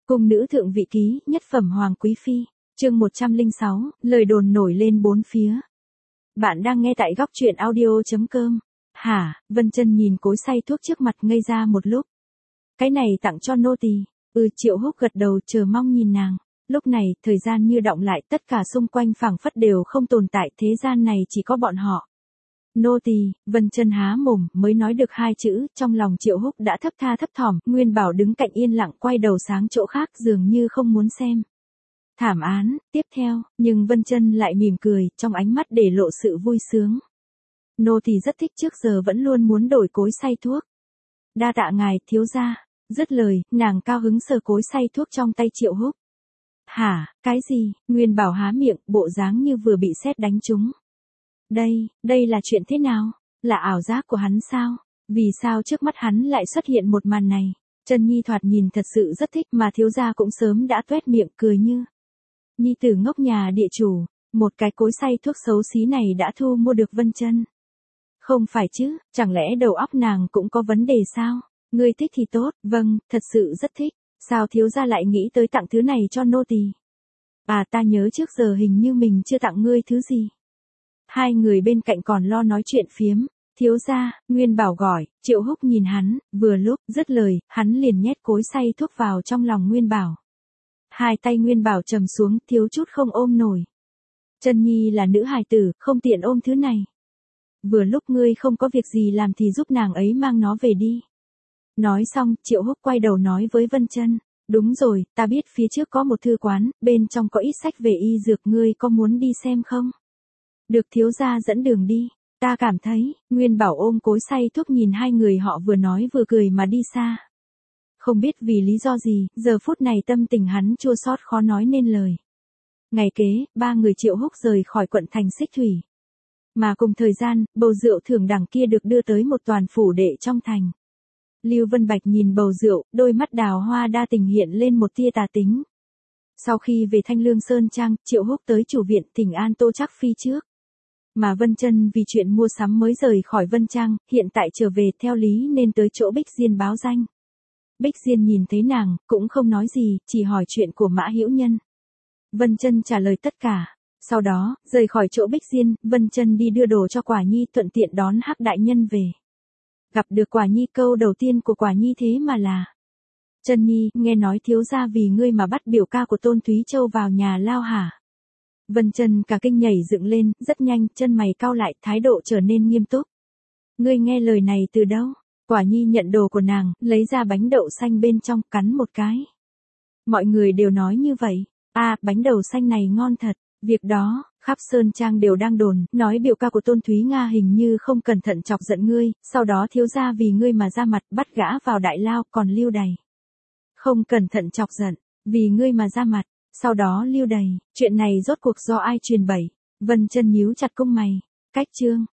Cung nữ thượng vị ký, nhất phẩm hoàng quý phi, chương 106, lời đồn nổi lên bốn phía. Bạn đang nghe tại góc truyện audio.com. Hả, Vân Chân nhìn cối xay thuốc trước mặt ngây ra một lúc. Cái này tặng cho nô tỳ. Triệu Húc gật đầu chờ mong nhìn nàng. Lúc này, thời gian như đọng lại, tất cả xung quanh phảng phất đều không tồn tại, thế gian này chỉ có bọn họ. Nô tỳ. Vân Chân há mồm, mới nói được hai chữ, trong lòng Triệu Húc đã thấp tha thấp thỏm, Nguyên Bảo đứng cạnh yên lặng quay đầu sáng chỗ khác dường như không muốn xem. Thảm án, tiếp theo, nhưng Vân Chân lại mỉm cười, trong ánh mắt để lộ sự vui sướng. Nô tỳ rất thích, trước giờ vẫn luôn muốn đổi cối xay thuốc. Đa tạ ngài, thiếu gia. Dứt lời, nàng cao hứng sờ cối xay thuốc trong tay Triệu Húc. Hả, cái gì? Nguyên Bảo há miệng, bộ dáng như vừa bị sét đánh trúng. Đây là chuyện thế nào? Là ảo giác của hắn sao? Vì sao trước mắt hắn lại xuất hiện một màn này? Trân Nhi thoạt nhìn thật sự rất thích, mà thiếu gia cũng sớm đã tuét miệng cười như nhi tử ngốc nhà địa chủ. Một cái cối xay thuốc xấu xí này đã thu mua được Vân Chân. Không phải chứ, chẳng lẽ đầu óc nàng cũng có vấn đề sao? Ngươi thích thì tốt, vâng, thật sự rất thích. Sao thiếu gia lại nghĩ tới tặng thứ này cho nô tỳ? Ta nhớ trước giờ hình như mình chưa tặng ngươi thứ gì. Hai người bên cạnh còn lo nói chuyện phiếm. Thiếu gia, Nguyên Bảo gọi. Triệu Húc nhìn hắn, vừa lúc dứt lời, hắn liền nhét cối xay thuốc vào trong lòng Nguyên Bảo. Hai tay Nguyên Bảo trầm xuống, thiếu chút không ôm nổi. Trân Nhi là nữ hài tử, không tiện ôm thứ này. Vừa lúc ngươi không có việc gì làm thì giúp nàng ấy mang nó về đi. Nói xong, Triệu Húc quay đầu nói với Vân Chân. Đúng rồi, ta biết phía trước có một thư quán, bên trong có ít sách về y dược, ngươi có muốn đi xem không? Được, thiếu gia dẫn đường đi. Ta cảm thấy, Nguyên Bảo ôm cối xay thuốc nhìn hai người họ vừa nói vừa cười mà đi xa. Không biết vì lý do gì, giờ phút này tâm tình hắn chua xót khó nói nên lời. Ngày kế, ba người Triệu Húc rời khỏi quận thành Xích Thủy. Mà cùng thời gian, bầu rượu thưởng đẳng kia được đưa tới một toàn phủ đệ trong thành. Lưu Vân Bạch nhìn bầu rượu, đôi mắt đào hoa đa tình hiện lên một tia tà tính. Sau khi về Thanh Lương Sơn Trang, Triệu Húc tới chủ viện thỉnh an Tô Trác Phi trước. Mà Vân Chân vì chuyện mua sắm mới rời khỏi Vân Trang, hiện tại trở về theo lý nên tới chỗ Bích Diên báo danh. Bích Diên nhìn thấy nàng, cũng không nói gì, chỉ hỏi chuyện của Mã Hữu Nhân. Vân Chân trả lời tất cả. Sau đó, rời khỏi chỗ Bích Diên, Vân Chân đi đưa đồ cho Quả Nhi, thuận tiện đón Hắc đại nhân về. Gặp được Quả Nhi, câu đầu tiên của Quả Nhi thế mà là: Chân Nhi, nghe nói thiếu gia vì ngươi mà bắt biểu ca của Tôn Thúy Châu vào nhà lao hả? Vân Chân cả kinh nhảy dựng lên, rất nhanh, chân mày cau lại, thái độ trở nên nghiêm túc. Ngươi nghe lời này từ đâu? Quả Nhi nhận đồ của nàng, lấy ra bánh đậu xanh bên trong, cắn một cái. Mọi người đều nói như vậy. Bánh đậu xanh này ngon thật. Việc đó, khắp Sơn Trang đều đang đồn, nói biểu ca của Tôn Thúy Nga hình như không cẩn thận chọc giận ngươi, sau đó thiếu gia vì ngươi mà ra mặt bắt gã vào đại lao, còn lưu đày. Không cẩn thận chọc giận, vì ngươi mà ra mặt, sau đó lưu đày, chuyện này rốt cuộc do ai truyền bậy? Vân Chân nhíu chặt cung mày. Cách chương.